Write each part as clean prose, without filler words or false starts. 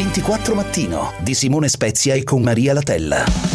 24 Mattino di Simone Spezia e con Maria Latella.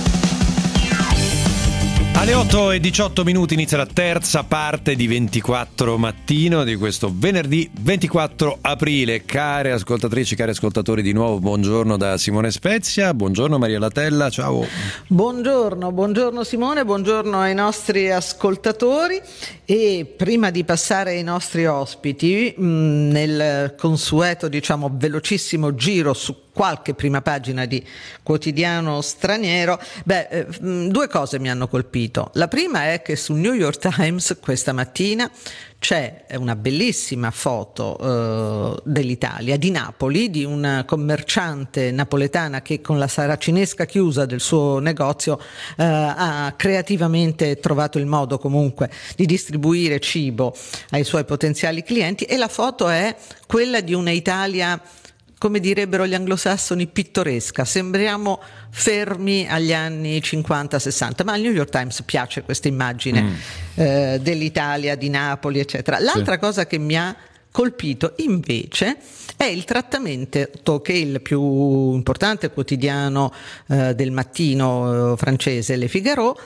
Alle 8:18 inizia la terza parte di 24 Mattino di questo venerdì 24 aprile. Care ascoltatrici, cari ascoltatori, di nuovo buongiorno da Simone Spezia, buongiorno Maria Latella, ciao. Buongiorno Simone, buongiorno ai nostri ascoltatori. E prima di passare ai nostri ospiti, nel consueto velocissimo giro su qualche prima pagina di quotidiano straniero, due cose mi hanno colpito. La prima è che sul New York Times questa mattina c'è una bellissima foto dell'Italia, di Napoli, di una commerciante napoletana che con la saracinesca chiusa del suo negozio ha creativamente trovato il modo comunque di distribuire cibo ai suoi potenziali clienti, e la foto è quella di una Italia, come direbbero gli anglosassoni, pittoresca. Sembriamo fermi agli anni 50-60, ma al New York Times piace questa immagine dell'Italia, di Napoli, eccetera. L'altra cosa che mi ha colpito invece è il trattamento che il più importante quotidiano del mattino francese, Le Figaro,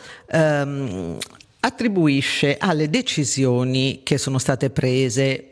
attribuisce alle decisioni che sono state prese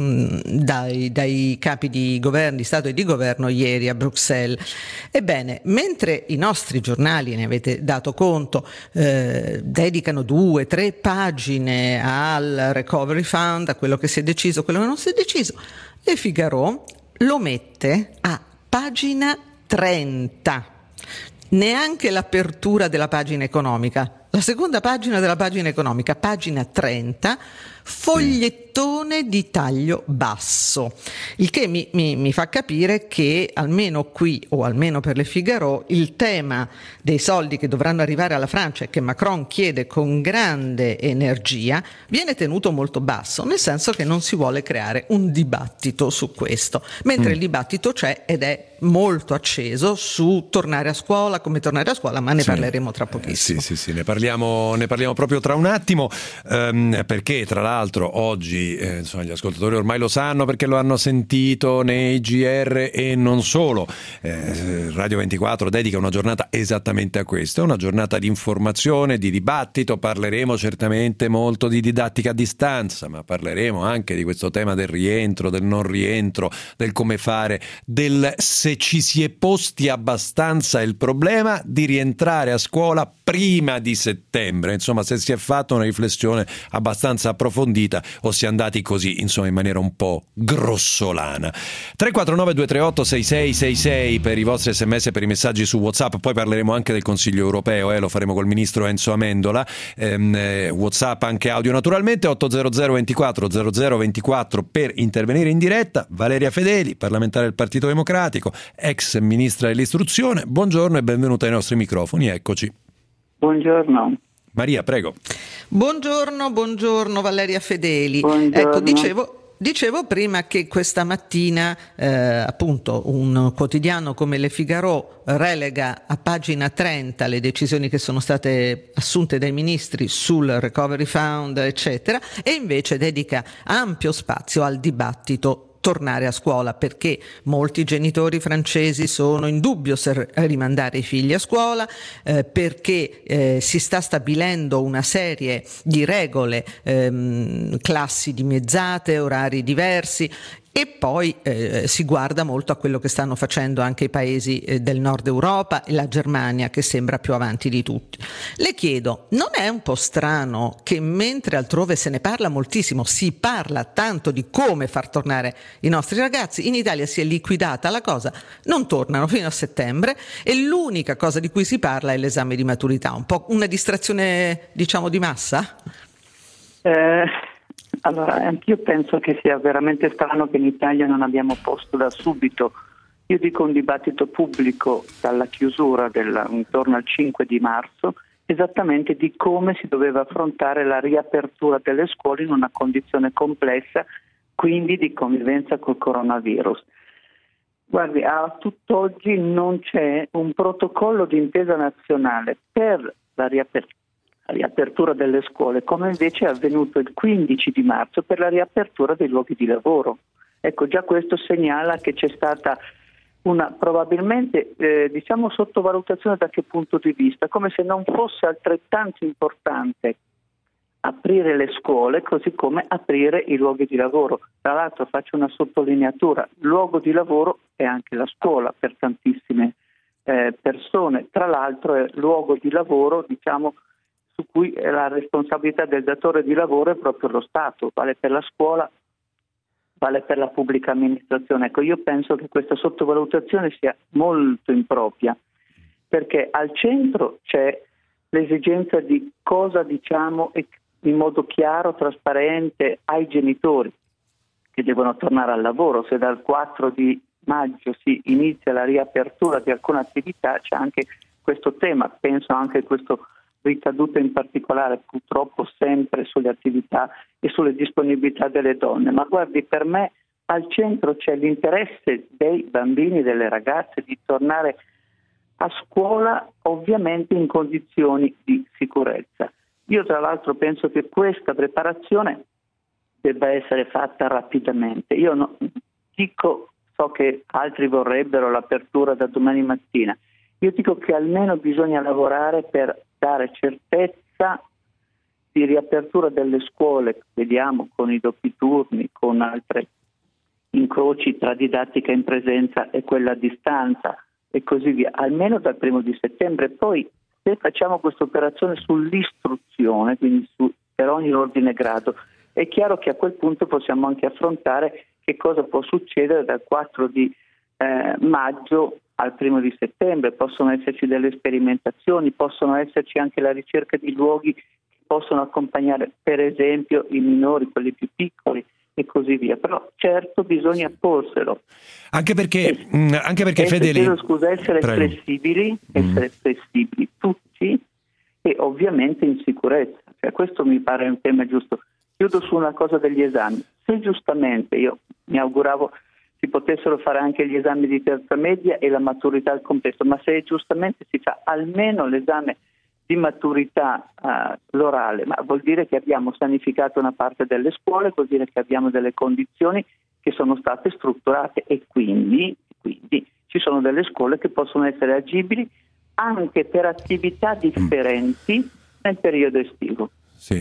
dai capi di governo, di Stato e di governo ieri a Bruxelles. Ebbene, mentre i nostri giornali, ne avete dato conto, dedicano 2-3 pagine al Recovery Fund, a quello che si è deciso, quello che non si è deciso, Le Figaro lo mette a pagina 30, neanche l'apertura della pagina economica. La seconda pagina della pagina economica, pagina 30, fogliettone di taglio basso, il che mi fa capire che almeno qui, o almeno per Le Figaro, il tema dei soldi che dovranno arrivare alla Francia e che Macron chiede con grande energia viene tenuto molto basso, nel senso che non si vuole creare un dibattito su questo, mentre il dibattito c'è ed è molto acceso su tornare a scuola, come tornare a scuola, ma ne parleremo tra pochissimo. Sì, ne parliamo proprio tra un attimo, perché tra l'altro oggi gli ascoltatori ormai lo sanno perché lo hanno sentito nei GR e non solo. Radio 24 dedica una giornata esattamente a questo, è una giornata di informazione, di dibattito. Parleremo certamente molto di didattica a distanza, ma parleremo anche di questo tema del rientro, del non rientro, del come fare, del se ci si è posti abbastanza il problema di rientrare a scuola prima di settembre, insomma, se si è fatta una riflessione abbastanza approfondita o si è andati così, insomma, in maniera un po' grossolana. 349-238-6666 per i vostri sms, per i messaggi su WhatsApp. Poi parleremo anche del Consiglio europeo, lo faremo col ministro Enzo Amendola. WhatsApp anche audio naturalmente, 800 24 0024 per intervenire in diretta. Valeria Fedeli, parlamentare del Partito Democratico, ex ministra dell'istruzione, buongiorno e benvenuta ai nostri microfoni, eccoci. Buongiorno. Maria, prego. Buongiorno Valeria Fedeli. Buongiorno. Ecco, dicevo prima che questa mattina appunto un quotidiano come Le Figaro relega a pagina 30 le decisioni che sono state assunte dai ministri sul Recovery Fund, eccetera, e invece dedica ampio spazio al dibattito tornare a scuola, perché molti genitori francesi sono in dubbio se rimandare i figli a scuola, perché si sta stabilendo una serie di regole, classi dimezzate, orari diversi. E poi si guarda molto a quello che stanno facendo anche i paesi del nord Europa e la Germania, che sembra più avanti di tutti. Le chiedo, non è un po' strano che mentre altrove se ne parla moltissimo, si parla tanto di come far tornare i nostri ragazzi, in Italia si è liquidata la cosa, non tornano fino a settembre e l'unica cosa di cui si parla è l'esame di maturità, un po' una distrazione, diciamo, di massa? Allora, anch'io penso che sia veramente strano che in Italia non abbiamo posto da subito, io dico un dibattito pubblico dalla chiusura intorno al 5 di marzo, esattamente di come si doveva affrontare la riapertura delle scuole in una condizione complessa, quindi di convivenza col coronavirus. Guardi, a tutt'oggi non c'è un protocollo di intesa nazionale per la riapertura delle scuole, come invece è avvenuto il 15 di marzo per la riapertura dei luoghi di lavoro. Ecco, già questo segnala che c'è stata una probabilmente sottovalutazione da che punto di vista, come se non fosse altrettanto importante aprire le scuole così come aprire i luoghi di lavoro. Tra l'altro faccio una sottolineatura: luogo di lavoro è anche la scuola per tantissime persone, tra l'altro è luogo di lavoro su cui la responsabilità del datore di lavoro è proprio lo Stato, vale per la scuola, vale per la pubblica amministrazione. Ecco, io penso che questa sottovalutazione sia molto impropria, perché al centro c'è l'esigenza di cosa diciamo in modo chiaro, trasparente ai genitori che devono tornare al lavoro. Se dal 4 di maggio si inizia la riapertura di alcune attività, c'è anche questo tema, penso anche a questo ricaduto in particolare purtroppo sempre sulle attività e sulle disponibilità delle donne. Ma guardi, per me al centro c'è l'interesse dei bambini e delle ragazze di tornare a scuola, ovviamente in condizioni di sicurezza. Io tra l'altro penso che questa preparazione debba essere fatta rapidamente. Io so che altri vorrebbero l'apertura da domani mattina. Io dico che almeno bisogna lavorare per dare certezza di riapertura delle scuole, vediamo con i doppi turni, con altri incroci tra didattica in presenza e quella a distanza e così via, almeno dal 1° settembre. Poi se facciamo questa operazione sull'istruzione, quindi per ogni ordine e grado, è chiaro che a quel punto possiamo anche affrontare che cosa può succedere dal 4 di maggio al 1° settembre. Possono esserci delle sperimentazioni, possono esserci anche la ricerca di luoghi che possono accompagnare per esempio i minori, quelli più piccoli e così via. Però certo bisogna porselo. Anche perché Fedeli, essere flessibili tutti e ovviamente in sicurezza. Cioè, questo mi pare un tema giusto. Chiudo su una cosa degli esami. Se giustamente, io mi auguravo si potessero fare anche gli esami di terza media e la maturità al completo, ma se giustamente si fa almeno l'esame di maturità l'orale, ma vuol dire che abbiamo sanificato una parte delle scuole, vuol dire che abbiamo delle condizioni che sono state strutturate e quindi ci sono delle scuole che possono essere agibili anche per attività differenti nel periodo estivo. Sì.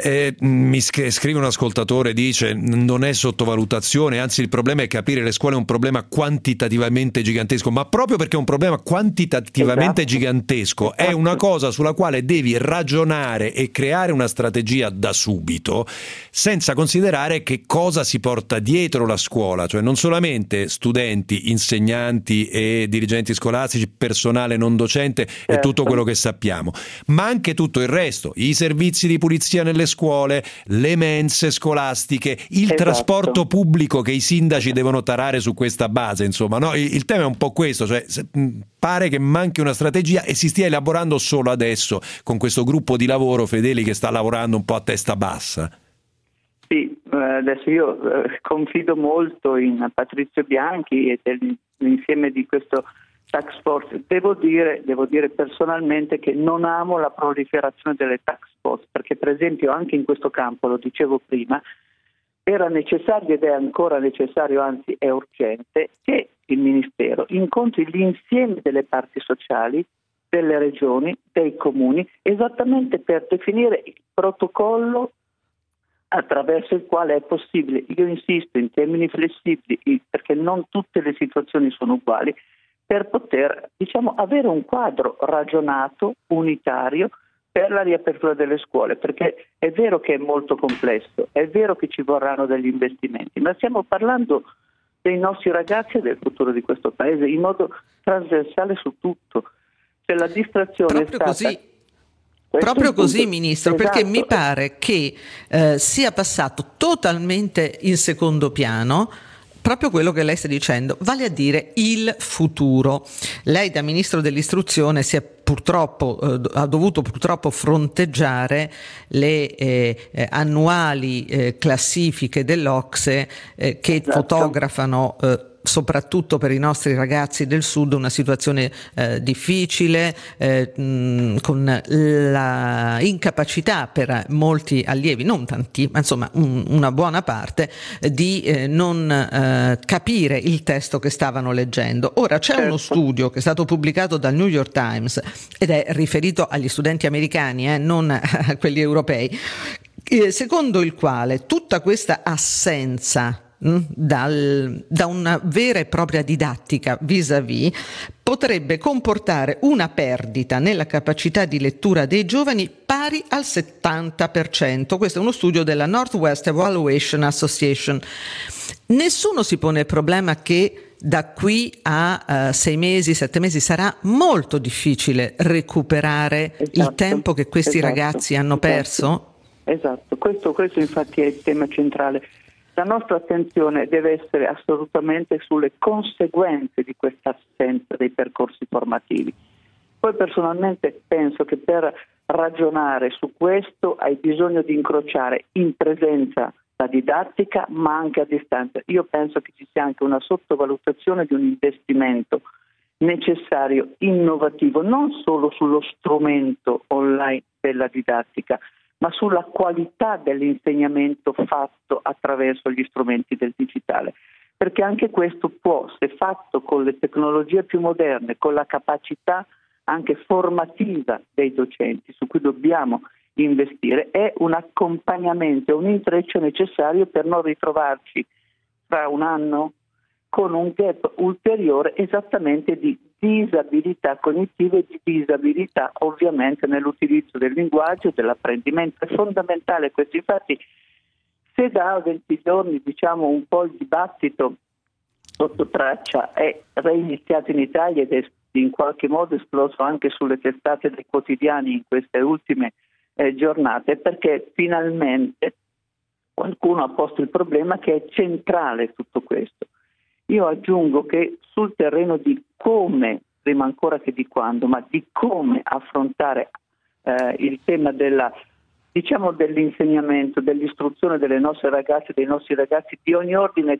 Mi scrive un ascoltatore, dice non è sottovalutazione, anzi il problema è capire le scuole è un problema quantitativamente gigantesco, ma proprio perché è un problema quantitativamente gigantesco è una cosa sulla quale devi ragionare e creare una strategia da subito, senza considerare che cosa si porta dietro la scuola, cioè non solamente studenti, insegnanti e dirigenti scolastici, personale non docente e tutto quello che sappiamo, ma anche tutto il resto, i servizi di pulizia nelle scuole, le mense scolastiche, il trasporto pubblico che i sindaci devono tarare su questa base, insomma, no? Il tema è un po' questo, cioè pare che manchi una strategia e si stia elaborando solo adesso con questo gruppo di lavoro, Fedeli, che sta lavorando un po' a testa bassa. Sì, adesso io confido molto in Patrizio Bianchi e dell'insieme di questo task force. Devo dire personalmente che non amo la proliferazione delle task force, perché per esempio anche in questo campo, lo dicevo prima, era necessario ed è ancora necessario, anzi è urgente, che il Ministero incontri l'insieme delle parti sociali, delle regioni, dei comuni, esattamente per definire il protocollo attraverso il quale è possibile, io insisto in termini flessibili, perché non tutte le situazioni sono uguali, per poter avere un quadro ragionato, unitario, per la riapertura delle scuole, perché è vero che è molto complesso, è vero che ci vorranno degli investimenti, ma stiamo parlando dei nostri ragazzi e del futuro di questo Paese in modo trasversale su tutto. Cioè la distrazione Proprio così, Ministro, esatto. Perché mi pare che sia passato totalmente in secondo piano proprio quello che lei sta dicendo, vale a dire il futuro. Lei da Ministro dell'Istruzione ha dovuto purtroppo fronteggiare le annuali classifiche dell'OCSE che fotografano soprattutto per i nostri ragazzi del Sud, una situazione difficile, con la incapacità per molti allievi, non tanti, ma insomma una buona parte, di non capire il testo che stavano leggendo. Ora c'è uno studio che è stato pubblicato dal New York Times ed è riferito agli studenti americani, non a quelli europei, secondo il quale tutta questa assenza da una vera e propria didattica vis-à-vis potrebbe comportare una perdita nella capacità di lettura dei giovani pari al 70%. Questo è uno studio della Northwest Evaluation Association. Nessuno si pone il problema che da qui a 6 mesi, 7 mesi sarà molto difficile recuperare il tempo che questi ragazzi hanno perso? Esatto, questo infatti è il tema centrale. La nostra attenzione deve essere assolutamente sulle conseguenze di questa assenza dei percorsi formativi. Poi personalmente penso che per ragionare su questo hai bisogno di incrociare in presenza la didattica, ma anche a distanza. Io penso che ci sia anche una sottovalutazione di un investimento necessario, innovativo, non solo sullo strumento online della didattica, ma sulla qualità dell'insegnamento fatto attraverso gli strumenti del digitale. Perché anche questo può, se fatto con le tecnologie più moderne, con la capacità anche formativa dei docenti, su cui dobbiamo investire, è un accompagnamento, un intreccio necessario per non ritrovarci fra un anno con un gap ulteriore esattamente di disabilità cognitive e di disabilità ovviamente nell'utilizzo del linguaggio e dell'apprendimento. È fondamentale questo. Infatti, se da 20 giorni diciamo un po' il dibattito sotto traccia è reiniziato in Italia ed è in qualche modo esploso anche sulle testate dei quotidiani in queste ultime giornate, perché finalmente qualcuno ha posto il problema che è centrale tutto questo. Io aggiungo che sul terreno di come, prima ancora che di quando, ma di come affrontare il tema dell'insegnamento, dell'istruzione delle nostre ragazze e dei nostri ragazzi di ogni ordine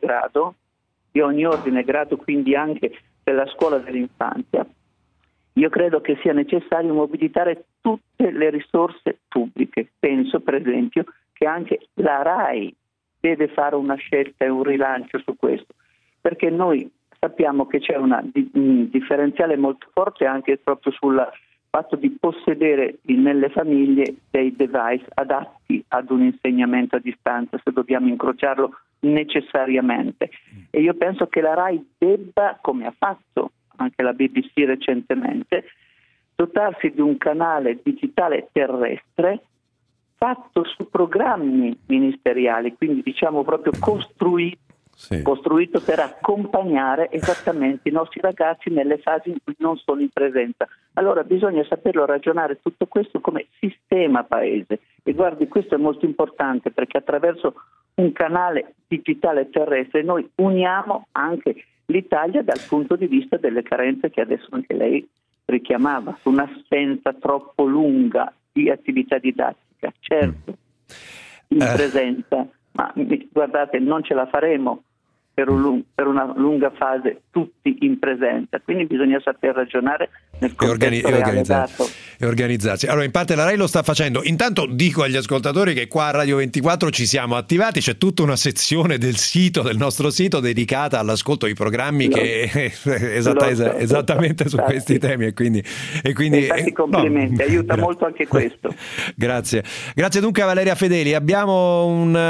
e grado, quindi anche della scuola dell'infanzia, io credo che sia necessario mobilitare tutte le risorse pubbliche. Penso, per esempio, che anche la RAI deve fare una scelta e un rilancio su questo, perché noi sappiamo che c'è un differenziale molto forte anche proprio sul fatto di possedere nelle famiglie dei device adatti ad un insegnamento a distanza, se dobbiamo incrociarlo necessariamente. E io penso che la RAI debba, come ha fatto anche la BBC recentemente, dotarsi di un canale digitale terrestre fatto su programmi ministeriali, quindi diciamo proprio costruito per accompagnare esattamente i nostri ragazzi nelle fasi in cui non sono in presenza. Allora bisogna saperlo ragionare tutto questo come sistema paese, e guardi, questo è molto importante perché attraverso un canale digitale terrestre noi uniamo anche l'Italia dal punto di vista delle carenze che adesso anche lei richiamava, su un'assenza troppo lunga di attività didattica, certo, in presenza, ma guardate, non ce la faremo per una lunga fase tutti in presenza, quindi bisogna saper ragionare nel contesto reale dato. E organizzarsi. Allora, in parte la RAI lo sta facendo. Intanto dico agli ascoltatori che qua a Radio 24 ci siamo attivati, c'è tutta una sezione del nostro sito dedicata all'ascolto di programmi esattamente su questi temi, e quindi infatti complimenti, aiuta molto anche questo. Grazie dunque a Valeria Fedeli. Abbiamo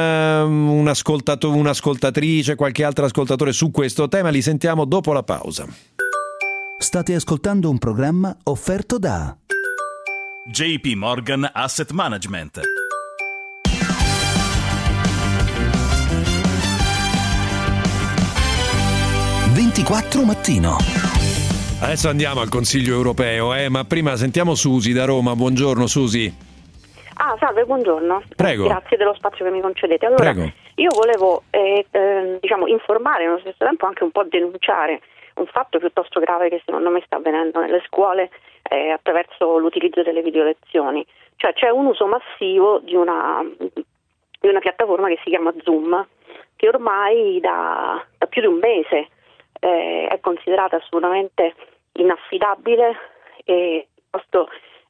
un'ascoltatrice, qualche altro ascoltatore su questo tema, li sentiamo dopo la pausa. State ascoltando un programma offerto da JP Morgan Asset Management. Mattino. Adesso andiamo al Consiglio europeo, ma prima sentiamo Susi da Roma. Buongiorno Susi. Salve, buongiorno. Prego. Grazie dello spazio che mi concedete. Allora, Prego. Io volevo informare e allo stesso tempo anche un po' denunciare un fatto piuttosto grave che secondo me sta avvenendo nelle scuole attraverso l'utilizzo delle videolezioni. Cioè c'è un uso massivo di una piattaforma che si chiama Zoom, che ormai da più di un mese è considerata assolutamente inaffidabile e piuttosto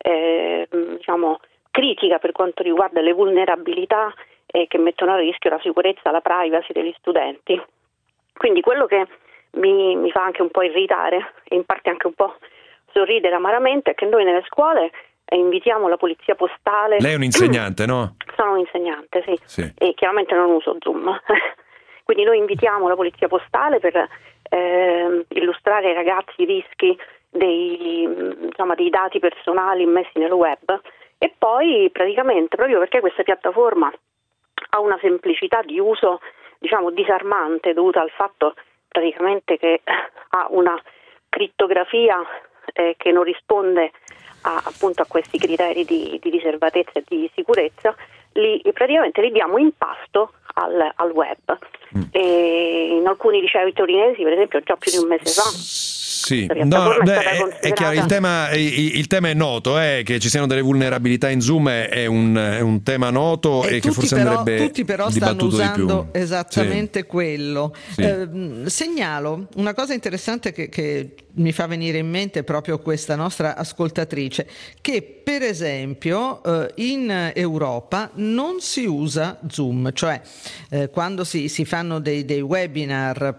critica per quanto riguarda le vulnerabilità che mettono a rischio la sicurezza e la privacy degli studenti. Quindi quello che mi fa anche un po' irritare e in parte anche un po' sorridere amaramente è che noi nelle scuole invitiamo la polizia postale. Lei è un insegnante, no? Sono un insegnante, sì. E chiaramente non uso Zoom. Quindi noi invitiamo la polizia postale per illustrare ai ragazzi i rischi dei dati personali immessi nel web, e poi praticamente proprio perché questa piattaforma ha una semplicità di uso disarmante, dovuta al fatto praticamente che ha una crittografia che non risponde a questi criteri di riservatezza e di sicurezza, praticamente li diamo in pasto al web. E in alcuni licei torinesi, per esempio, già più di un mese fa. Sì, è chiaro, il tema è noto, che ci siano delle vulnerabilità in Zoom è un tema noto e che forse andrebbe tutti però stanno usando esattamente quello. Sì. Segnalo una cosa interessante che mi fa venire in mente proprio questa nostra ascoltatrice, che per esempio in Europa non si usa Zoom, cioè quando si fanno dei webinar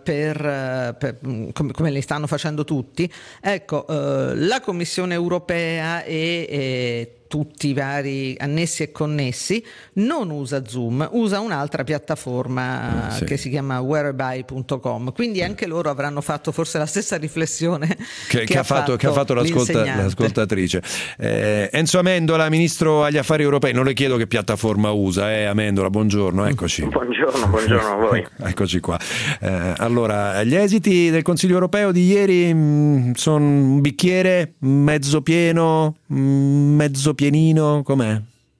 come li stanno facendo tutti, ecco, la Commissione europea e tutti i vari annessi e connessi non usa Zoom, usa un'altra piattaforma che si chiama whereby.com, quindi anche loro avranno fatto forse la stessa riflessione che ha fatto l'ascoltatrice. Enzo Amendola, ministro agli affari europei, non le chiedo che piattaforma usa, Amendola, buongiorno, eccoci. Buongiorno a voi. Eccoci qua. Allora, gli esiti del Consiglio europeo di ieri sono un bicchiere mezzo pieno, mezzo pienino, com'è?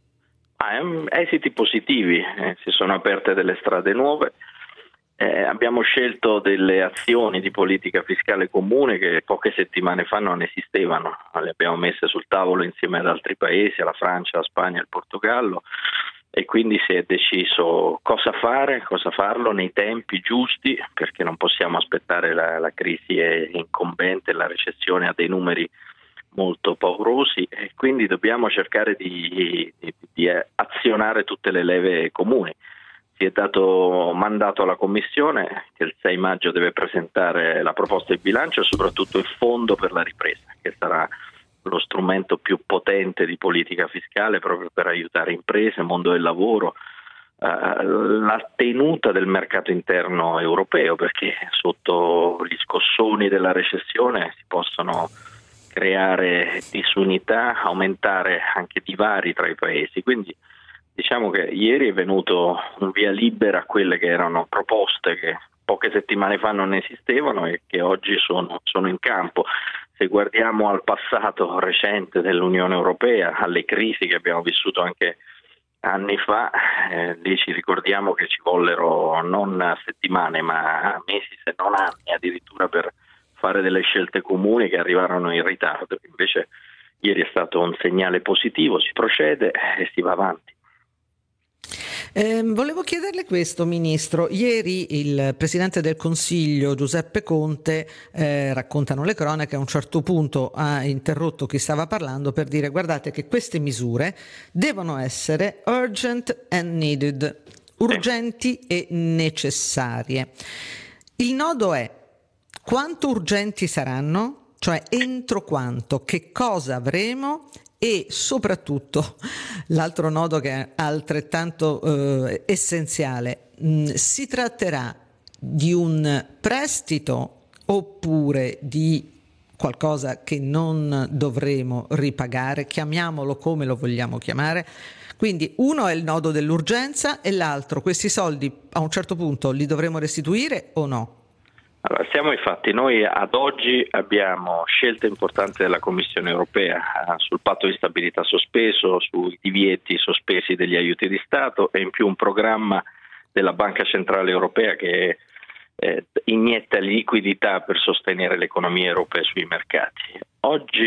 Esiti positivi, si sono aperte delle strade nuove, abbiamo scelto delle azioni di politica fiscale comune che poche settimane fa non esistevano, le abbiamo messe sul tavolo insieme ad altri paesi, alla Francia, alla Spagna, al Portogallo, e quindi si è deciso cosa farlo nei tempi giusti, perché non possiamo aspettare, la crisi è incombente, la recessione ha dei numeri molto paurosi e quindi dobbiamo cercare di azionare tutte le leve comuni. Si è dato mandato alla Commissione che il 6 maggio deve presentare la proposta di bilancio e soprattutto il fondo per la ripresa, che sarà lo strumento più potente di politica fiscale proprio per aiutare imprese, mondo del lavoro, la tenuta del mercato interno europeo, perché sotto gli scossoni della recessione si possono creare disunità, aumentare anche divari tra i paesi. Quindi diciamo che ieri è venuto un via libera a quelle che erano proposte che poche settimane fa non esistevano e che oggi sono in campo. Se guardiamo al passato recente dell'Unione Europea, alle crisi che abbiamo vissuto anche anni fa, lì ci ricordiamo che ci vollero non settimane ma mesi, se non anni addirittura, per fare delle scelte comuni che arrivarono in ritardo. Invece ieri è stato un segnale positivo, si procede e si va avanti. Volevo chiederle questo, Ministro. Ieri il Presidente del Consiglio, Giuseppe Conte, raccontano le cronache, a un certo punto ha interrotto chi stava parlando per dire: guardate che queste misure devono essere urgent and needed, urgenti e necessarie. Il nodo è: quanto urgenti saranno? Cioè entro quanto? Che cosa avremo? E soprattutto l'altro nodo che è altrettanto essenziale, si tratterà di un prestito oppure di qualcosa che non dovremo ripagare? Chiamiamolo come lo vogliamo chiamare. Quindi uno è il nodo dell'urgenza e l'altro, questi soldi a un certo punto li dovremo restituire o no? Allora, siamo infatti, noi ad oggi abbiamo scelte importanti della Commissione europea sul patto di stabilità sospeso, sui divieti sospesi degli aiuti di Stato e in più un programma della Banca Centrale Europea che inietta liquidità per sostenere l'economia europea sui mercati.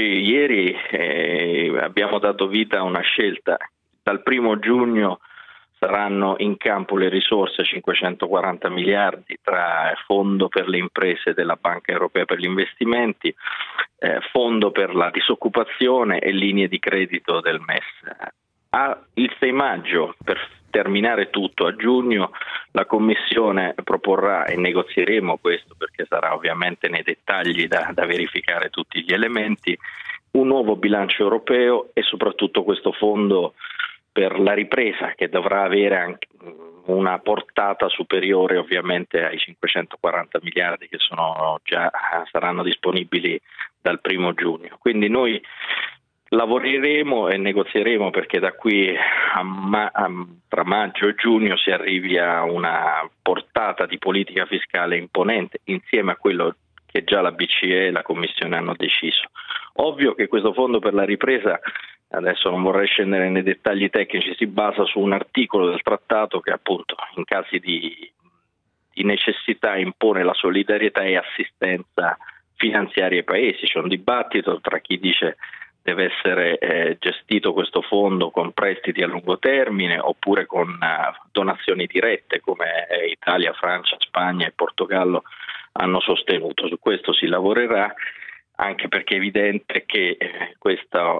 Ieri abbiamo dato vita a una scelta. Dal 1 giugno saranno in campo le risorse, 540 miliardi tra fondo per le imprese della Banca Europea per gli investimenti, fondo per la disoccupazione e linee di credito del MES. Il 6 maggio, per terminare tutto, a giugno la Commissione proporrà, e negozieremo questo perché sarà ovviamente nei dettagli da verificare tutti gli elementi, un nuovo bilancio europeo e soprattutto questo fondo per la ripresa, che dovrà avere anche una portata superiore ovviamente ai 540 miliardi che saranno disponibili dal 1 giugno. Quindi noi lavoreremo e negozieremo perché da qui tra maggio e giugno si arrivi a una portata di politica fiscale imponente insieme a quello che già la BCE e la Commissione hanno deciso. Ovvio che questo fondo per la ripresa, adesso non vorrei scendere nei dettagli tecnici, si basa su un articolo del trattato che appunto in casi di necessità impone la solidarietà e assistenza finanziaria ai paesi. C'è un dibattito tra chi dice deve essere gestito questo fondo con prestiti a lungo termine oppure con donazioni dirette come Italia, Francia, Spagna e Portogallo hanno sostenuto. Su questo si lavorerà, anche perché è evidente che questa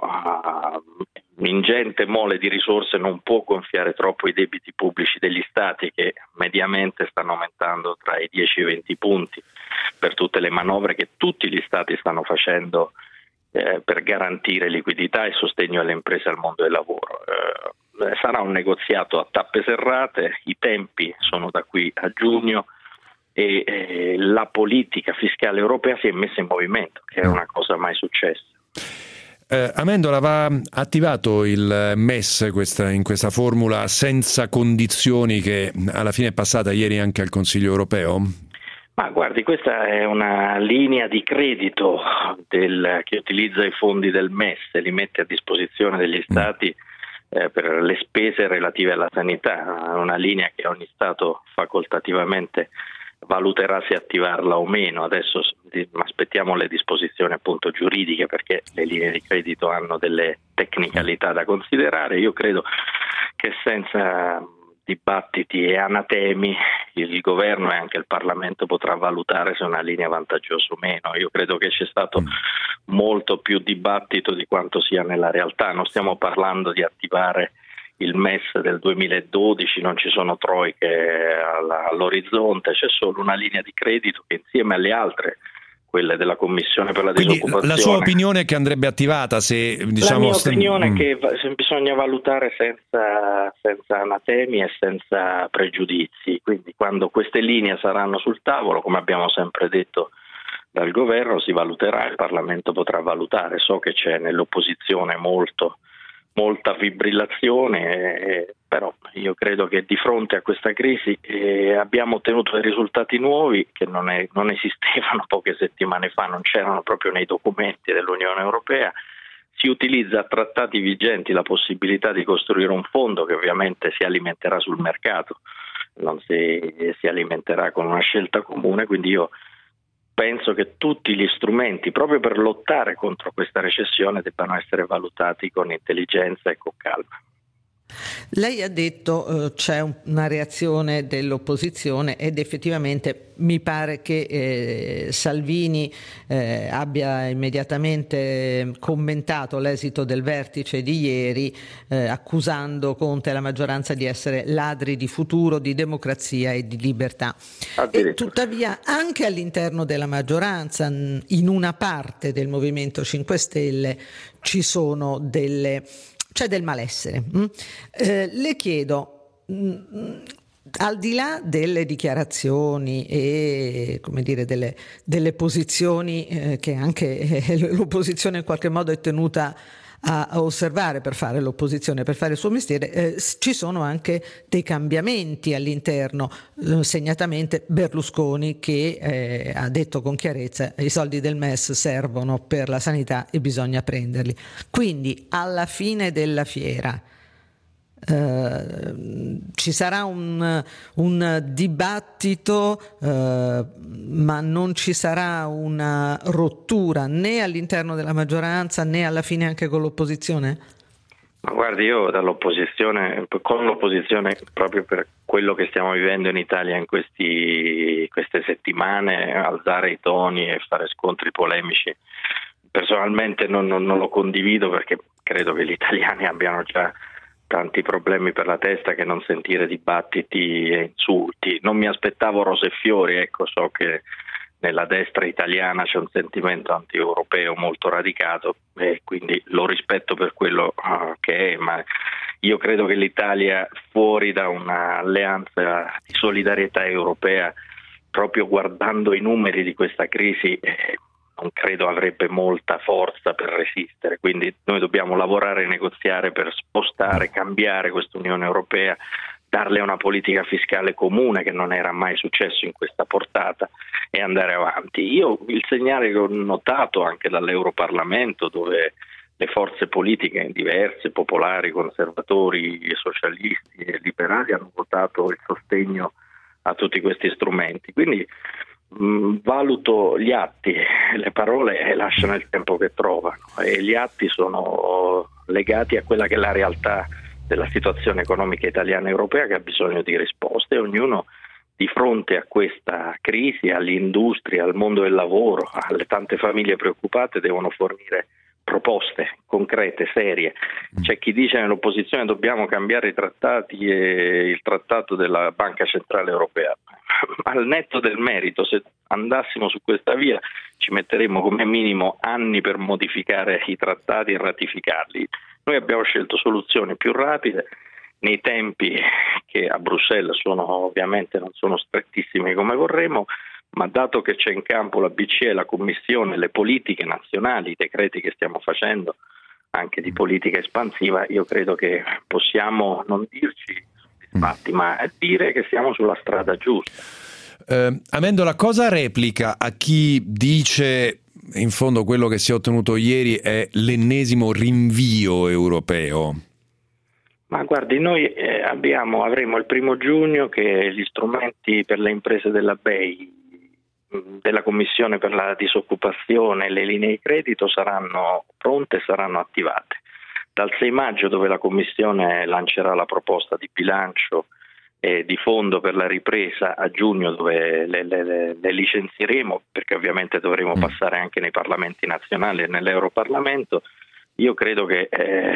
ingente mole di risorse non può gonfiare troppo i debiti pubblici degli Stati, che mediamente stanno aumentando tra i 10 e i 20 punti per tutte le manovre che tutti gli Stati stanno facendo per garantire liquidità e sostegno alle imprese e al mondo del lavoro. Sarà un negoziato a tappe serrate, i tempi sono da qui a giugno e la politica fiscale europea si è messa in movimento, che è una cosa mai successa. Amendola, va attivato il MES in questa formula senza condizioni che alla fine è passata ieri anche al Consiglio europeo? Ma guardi, questa è una linea di credito che utilizza i fondi del MES e li mette a disposizione degli Stati per le spese relative alla sanità, una linea che ogni Stato facoltativamente valuterà se attivarla o meno. Adesso aspettiamo le disposizioni appunto giuridiche, perché le linee di credito hanno delle tecnicalità da considerare. Io credo che senza dibattiti e anatemi il governo e anche il Parlamento potrà valutare se è una linea vantaggiosa o meno. Io credo che c'è stato molto più dibattito di quanto sia nella realtà. Non stiamo parlando di attivare il MES del 2012, non ci sono troiche all'orizzonte, c'è solo una linea di credito che insieme alle altre, quelle della Commissione per la disoccupazione. La sua opinione è che andrebbe attivata se diciamo... La mia opinione è che bisogna valutare senza anatemi e senza pregiudizi, quindi quando queste linee saranno sul tavolo, come abbiamo sempre detto dal governo, si valuterà, il Parlamento potrà valutare. So che c'è nell'opposizione molta fibrillazione, però io credo che di fronte a questa crisi abbiamo ottenuto dei risultati nuovi che non esistevano poche settimane fa, non c'erano proprio nei documenti dell'Unione Europea. Si utilizza a trattati vigenti la possibilità di costruire un fondo che ovviamente si alimenterà sul mercato, non si alimenterà con una scelta comune, quindi io penso che tutti gli strumenti proprio per lottare contro questa recessione debbano essere valutati con intelligenza e con calma. Lei ha detto c'è una reazione dell'opposizione ed effettivamente mi pare che Salvini abbia immediatamente commentato l'esito del vertice di ieri accusando Conte e la maggioranza di essere ladri di futuro, di democrazia e di libertà. E tuttavia anche all'interno della maggioranza, in una parte del Movimento 5 Stelle, c'è del malessere. Le chiedo, al di là delle dichiarazioni e come dire delle posizioni che anche l'opposizione in qualche modo è tenuta a osservare per fare l'opposizione, per fare il suo mestiere, ci sono anche dei cambiamenti all'interno, segnatamente Berlusconi che ha detto con chiarezza i soldi del MES servono per la sanità e bisogna prenderli. Quindi alla fine della fiera ci sarà un dibattito, ma non ci sarà una rottura né all'interno della maggioranza né alla fine anche con l'opposizione? Ma guardi, io con l'opposizione, proprio per quello che stiamo vivendo in Italia in queste settimane, alzare i toni e fare scontri polemici, personalmente non lo condivido, perché credo che gli italiani abbiano già tanti problemi per la testa che non sentire dibattiti e insulti. Non mi aspettavo rose e fiori, ecco, so che nella destra italiana c'è un sentimento anti-europeo molto radicato e quindi lo rispetto per quello che è, ma io credo che l'Italia, fuori da un'alleanza di solidarietà europea, proprio guardando i numeri di questa crisi, non credo avrebbe molta forza per resistere. Quindi noi dobbiamo lavorare e negoziare per spostare, cambiare questa Unione Europea, darle una politica fiscale comune, che non era mai successo in questa portata, e andare avanti. Io il segnale che ho notato anche dall'Europarlamento, dove le forze politiche diverse, popolari, conservatori, socialisti e liberali, hanno votato il sostegno a tutti questi strumenti. Quindi valuto gli atti, le parole lasciano il tempo che trovano, e gli atti sono legati a quella che è la realtà della situazione economica italiana e europea, che ha bisogno di risposte, e ognuno di fronte a questa crisi, all'industria, al mondo del lavoro, alle tante famiglie preoccupate, devono fornire proposte concrete, serie. C'è chi dice nell'opposizione dobbiamo cambiare i trattati e il trattato della Banca Centrale Europea. Al netto del merito, se andassimo su questa via ci metteremo come minimo anni per modificare i trattati e ratificarli. Noi abbiamo scelto soluzioni più rapide, nei tempi che a Bruxelles ovviamente non sono strettissimi come vorremmo, ma dato che c'è in campo la BCE, la Commissione, le politiche nazionali, i decreti che stiamo facendo anche di politica espansiva, io credo che possiamo non dirci soddisfatti, ma dire che siamo sulla strada giusta. Amendola, cosa replica a chi dice in fondo quello che si è ottenuto ieri è l'ennesimo rinvio europeo? Ma guardi, noi avremo il 1 giugno che gli strumenti per le imprese della BEI, della Commissione per la disoccupazione, le linee di credito saranno pronte e saranno attivate. Dal 6 maggio, dove la Commissione lancerà la proposta di bilancio e di fondo per la ripresa, a giugno, dove le licenzieremo, perché ovviamente dovremo passare anche nei parlamenti nazionali e nell'Europarlamento. Io credo che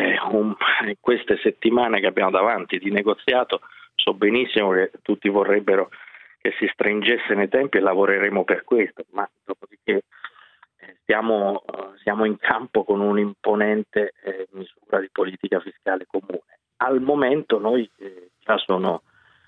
queste settimane che abbiamo davanti di negoziato, so benissimo che tutti vorrebbero che si stringesse nei tempi, e lavoreremo per questo, ma dopodiché siamo in campo con un'imponente misura di politica fiscale comune. Al momento noi già sono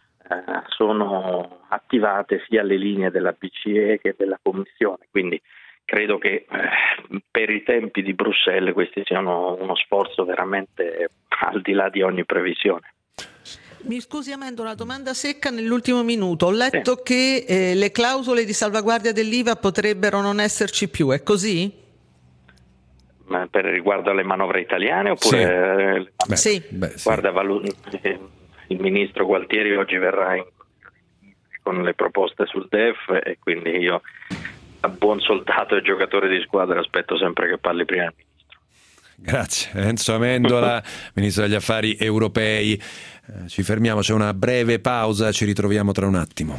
attivate sia le linee della BCE che della Commissione, quindi credo che per i tempi di Bruxelles questi siano uno sforzo veramente al di là di ogni previsione. Mi scusi Amendola, una domanda secca nell'ultimo minuto. Ho letto che le clausole di salvaguardia dell'IVA potrebbero non esserci più, è così? Ma per riguardo alle manovre italiane oppure? Sì. Guarda, il ministro Gualtieri oggi verrà con le proposte sul DEF, e quindi io, da buon soldato e giocatore di squadra, aspetto sempre che parli prima il ministro. Grazie. Enzo Amendola, ministro degli affari europei. Ci fermiamo, c'è una breve pausa, ci ritroviamo tra un attimo.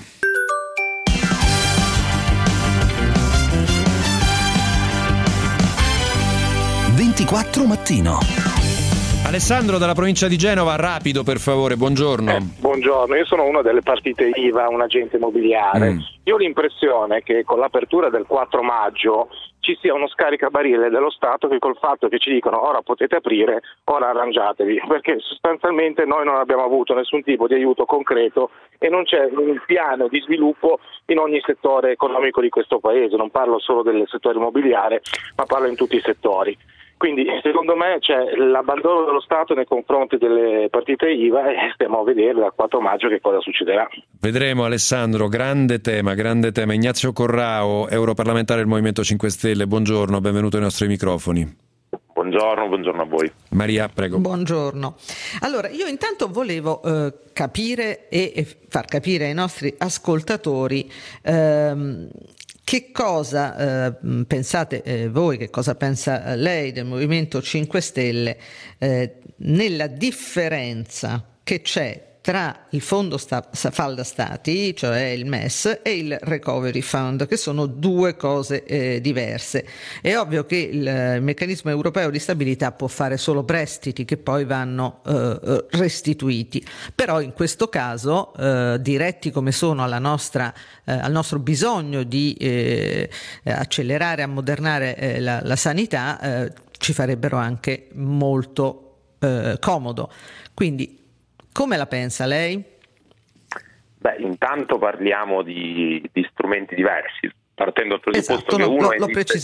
Mattino. Alessandro dalla provincia di Genova, rapido per favore, buongiorno. Buongiorno, io sono uno delle partite IVA, un agente immobiliare. Io ho l'impressione che con l'apertura del 4 maggio ci sia uno scaricabarile dello Stato, che col fatto che ci dicono ora potete aprire, ora arrangiatevi, perché sostanzialmente noi non abbiamo avuto nessun tipo di aiuto concreto e non c'è un piano di sviluppo in ogni settore economico di questo paese. Non parlo solo del settore immobiliare, ma parlo in tutti i settori. Quindi secondo me c'è l'abbandono dello Stato nei confronti delle partite IVA, e stiamo a vedere dal 4 maggio che cosa succederà. Vedremo Alessandro, grande tema. Ignazio Corrao, europarlamentare del Movimento 5 Stelle, buongiorno, benvenuto ai nostri microfoni. Buongiorno a voi. Maria, prego. Buongiorno. Allora, io intanto volevo capire e far capire ai nostri ascoltatori Che cosa pensate voi, che cosa pensa lei del Movimento 5 Stelle nella differenza che c'è tra il fondo falda stati, cioè il MES, e il recovery fund, che sono due cose diverse? È ovvio che il meccanismo europeo di stabilità può fare solo prestiti che poi vanno restituiti, però in questo caso, diretti come sono al nostro bisogno di accelerare, ammodernare la sanità, ci farebbero anche molto comodo. Quindi come la pensa lei? Beh, intanto parliamo di strumenti diversi, partendo dal presupposto che uno esiste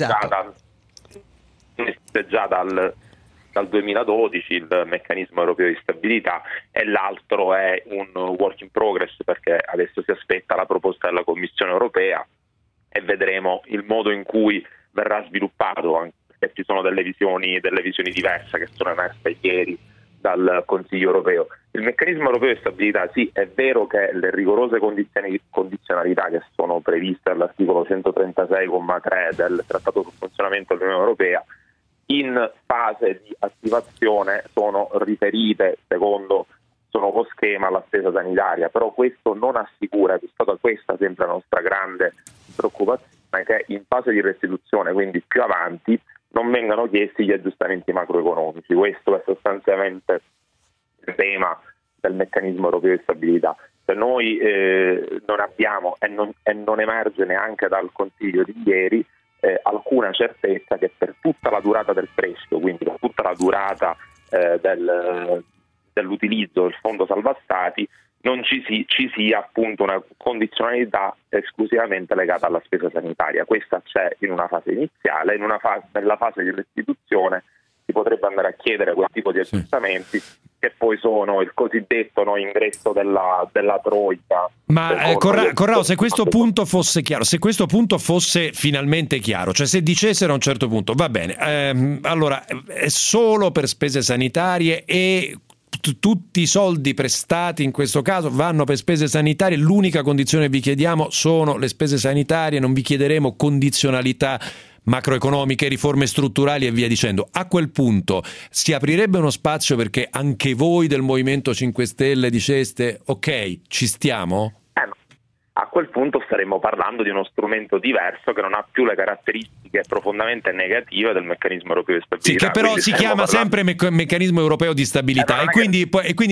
già dal 2012, il meccanismo europeo di stabilità, e l'altro è un work in progress, perché adesso si aspetta la proposta della Commissione europea e vedremo il modo in cui verrà sviluppato, anche perché ci sono delle visioni diverse che sono emerse ieri dal Consiglio europeo. Il meccanismo europeo di stabilità, sì, è vero che le rigorose condizionalità che sono previste dall'articolo 136,3 del Trattato sul funzionamento dell'Unione Europea in fase di attivazione sono riferite secondo lo schema alla spesa sanitaria, però questo non assicura, è stata questa sempre la nostra grande preoccupazione, che in fase di restituzione, quindi più avanti, non vengano chiesti gli aggiustamenti macroeconomici. Questo è sostanzialmente il tema del meccanismo europeo di stabilità. Se noi non abbiamo e non emerge neanche dal Consiglio di ieri alcuna certezza che per tutta la durata del prestito, quindi per tutta la durata dell'utilizzo del fondo salva stati, non ci sia appunto una condizionalità esclusivamente legata alla spesa sanitaria. Questa c'è in una fase iniziale, nella fase di restituzione si potrebbe andare a chiedere quel tipo di aggiustamenti che poi sono il cosiddetto ingresso della troika. Ma Corrao, se questo punto fosse chiaro, se questo punto fosse finalmente chiaro, cioè se dicessero a un certo punto va bene, allora è solo per spese sanitarie e tutti i soldi prestati in questo caso vanno per spese sanitarie, l'unica condizione che vi chiediamo sono le spese sanitarie, non vi chiederemo condizionalità macroeconomiche, riforme strutturali e via dicendo. A quel punto si aprirebbe uno spazio perché anche voi del Movimento 5 Stelle diceste ok, ci stiamo? A quel punto staremmo parlando di uno strumento diverso che non ha più le caratteristiche profondamente negative del meccanismo europeo di stabilità. Sì, che però si chiama sempre meccanismo europeo di stabilità e quindi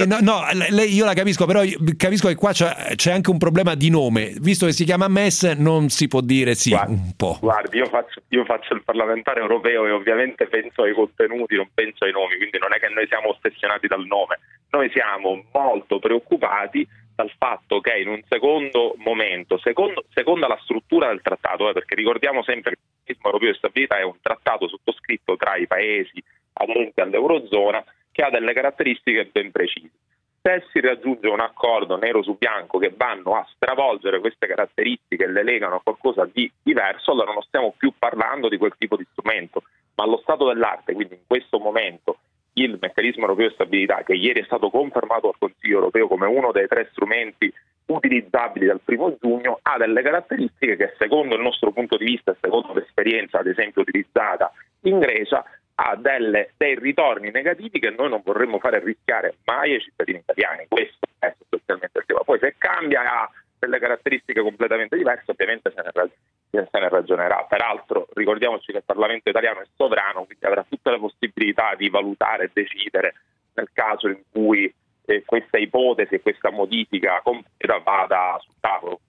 io la capisco, però capisco che qua c'è anche un problema di nome, visto che si chiama MES non si può dire un po'. Guardi, io faccio il parlamentare europeo e ovviamente penso ai contenuti, non penso ai nomi, quindi non è che noi siamo ossessionati dal nome, noi siamo molto preoccupati dal fatto che in un secondo momento, seconda la struttura del trattato, perché ricordiamo sempre che il meccanismo europeo di stabilità è un trattato sottoscritto tra i paesi aderenti all'Eurozona che ha delle caratteristiche ben precise. Se si raggiunge un accordo nero su bianco che vanno a stravolgere queste caratteristiche e le legano a qualcosa di diverso, allora non stiamo più parlando di quel tipo di strumento, ma allo stato dell'arte, quindi in questo momento il meccanismo europeo di stabilità, che ieri è stato confermato al Consiglio europeo come uno dei 3 strumenti utilizzabili dal 1 giugno, ha delle caratteristiche che secondo il nostro punto di vista e secondo l'esperienza ad esempio utilizzata in Grecia ha dei ritorni negativi che noi non vorremmo fare rischiare mai ai cittadini italiani. Questo è sostanzialmente il tema. Poi se cambia ha delle caratteristiche completamente diverse, ovviamente se ne ragionerà. Peraltro ricordiamoci che il Parlamento italiano è sovrano, quindi avrà tutte le possibilità di valutare e decidere nel caso in cui questa ipotesi e questa modifica completa vada sul tavolo.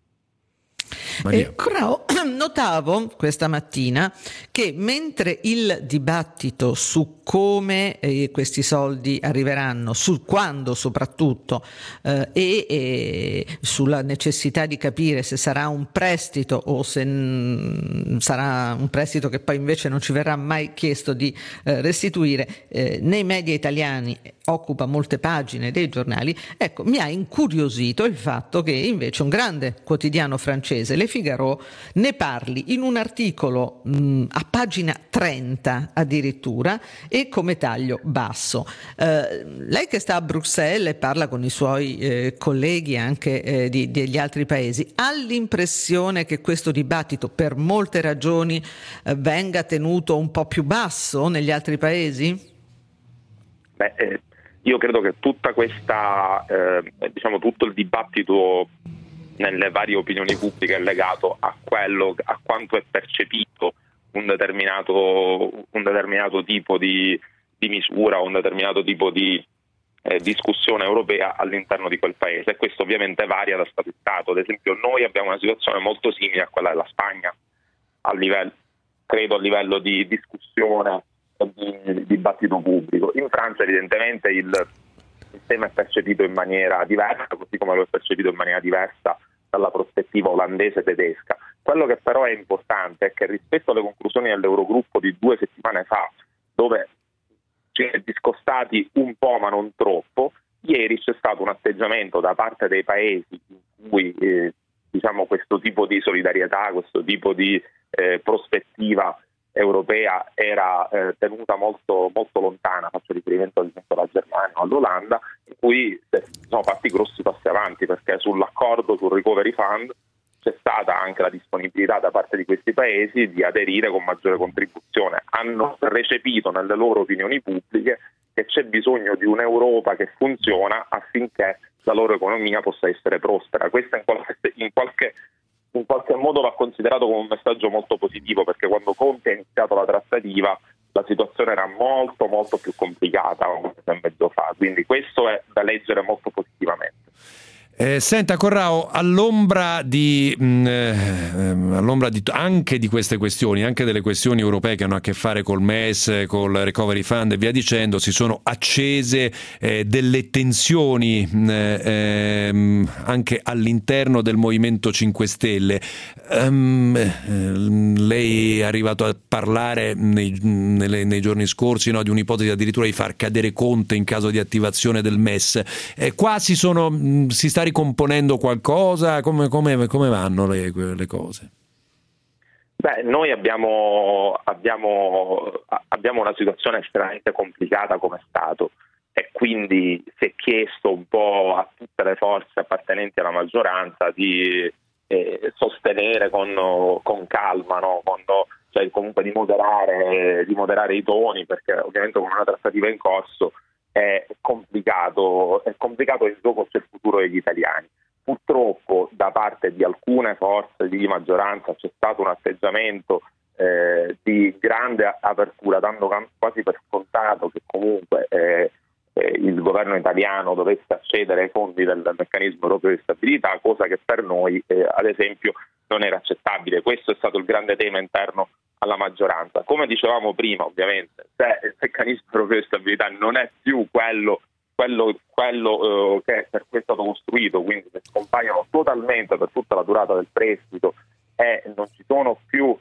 Corrao, notavo questa mattina che mentre il dibattito su come questi soldi arriveranno, su quando soprattutto e sulla necessità di capire se sarà un prestito o se sarà un prestito che poi invece non ci verrà mai chiesto di restituire, nei media italiani occupa molte pagine dei giornali, ecco, mi ha incuriosito il fatto che invece un grande quotidiano francese, Le Figaro, ne parli in un articolo a pagina 30 addirittura, e come taglio basso. Lei che sta a Bruxelles e parla con i suoi colleghi anche degli altri paesi, ha l'impressione che questo dibattito per molte ragioni venga tenuto un po' più basso negli altri paesi? Io credo che tutta questa, tutto il dibattito nelle varie opinioni pubbliche è legato a quanto è percepito un determinato tipo di misura, un determinato tipo di discussione europea all'interno di quel paese, e questo ovviamente varia da Stato in Stato. Ad esempio, noi abbiamo una situazione molto simile a quella della Spagna, a livello di discussione e di dibattito pubblico. In Francia evidentemente il tema è percepito in maniera diversa, così come lo è percepito in maniera diversa dalla prospettiva olandese e tedesca. Quello che però è importante è che rispetto alle conclusioni dell'Eurogruppo di 2 settimane fa, dove ci è discostati un po' ma non troppo, ieri c'è stato un atteggiamento da parte dei paesi in cui questo tipo di solidarietà, questo tipo di prospettiva europea era tenuta molto, molto lontana. Faccio riferimento ad esempio alla Germania o all'Olanda, in cui sono fatti grossi passi avanti, perché sull'accordo sul Recovery Fund c'è stata anche la disponibilità da parte di questi paesi di aderire con maggiore contribuzione. Hanno recepito nelle loro opinioni pubbliche che c'è bisogno di un'Europa che funziona affinché la loro economia possa essere prospera. Questo in qualche modo va considerato come un messaggio molto positivo, perché quando Conte ha iniziato la trattativa la situazione era molto molto più complicata un mese e mezzo fa, quindi questo è da leggere molto positivamente. Senta Corrao, all'ombra anche di queste questioni, anche delle questioni europee che hanno a che fare col MES, col Recovery Fund e via dicendo, si sono accese delle tensioni anche all'interno del Movimento 5 Stelle. Lei è arrivato a parlare nei giorni scorsi, no, di un'ipotesi addirittura di far cadere Conte in caso di attivazione del MES. Qua si sta ricomponendo qualcosa? Come vanno le cose? Noi abbiamo una situazione estremamente complicata come Stato, e quindi si è chiesto un po' a tutte le forze appartenenti alla maggioranza di sostenere con calma, no? Cioè comunque di moderare i toni, perché ovviamente con una trattativa in corso è complicato il gioco sul futuro degli italiani. Purtroppo da parte di alcune forze di maggioranza c'è stato un atteggiamento di grande apertura, dando quasi per scontato che comunque il governo italiano dovesse accedere ai fondi del meccanismo europeo di stabilità, cosa che per noi ad esempio non era accettabile. Questo è stato il grande tema interno alla maggioranza. Come dicevamo prima, ovviamente, se il meccanismo europeo di stabilità non è più quello che per cui è stato costruito, quindi che scompaiono totalmente per tutta la durata del prestito e non ci sono più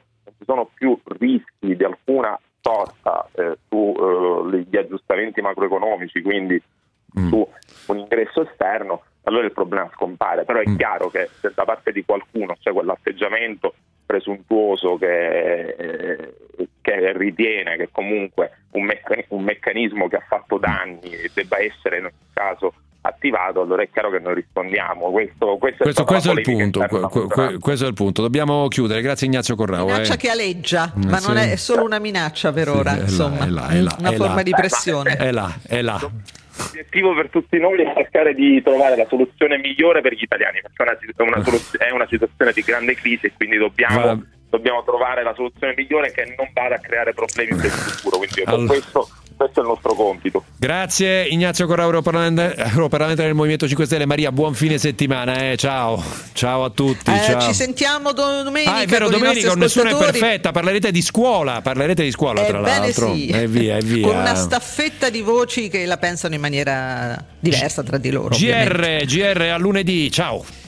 rischi di alcuna sorta sugli aggiustamenti macroeconomici, quindi su un ingresso esterno, allora il problema scompare. Però è chiaro che se da parte di qualcuno c'è quell'atteggiamento presuntuoso che ritiene che comunque un meccanismo che ha fatto danni debba essere in ogni caso attivato, allora è chiaro che noi rispondiamo. Questo è il punto. Questo è il punto. Dobbiamo chiudere. Grazie Ignazio Corrao. Minaccia che aleggia, ma non è solo una minaccia per ora, insomma, una forma di pressione. È là. L'obiettivo per tutti noi è cercare di trovare la soluzione migliore per gli italiani, perché è una situazione di grande crisi e quindi dobbiamo trovare la soluzione migliore che non vada a creare problemi per il futuro. Quindi questo è il nostro compito. Grazie Ignazio Corrao, europarlamentare del Movimento 5 Stelle. Maria, buon fine settimana. Ciao a tutti. Ciao. Ci sentiamo domenica. È vero, domenica Nessuna è perfetta. Parlerete di scuola tra l'altro. Sì. E via. Con una staffetta di voci che la pensano in maniera diversa tra di loro. GR a lunedì. Ciao.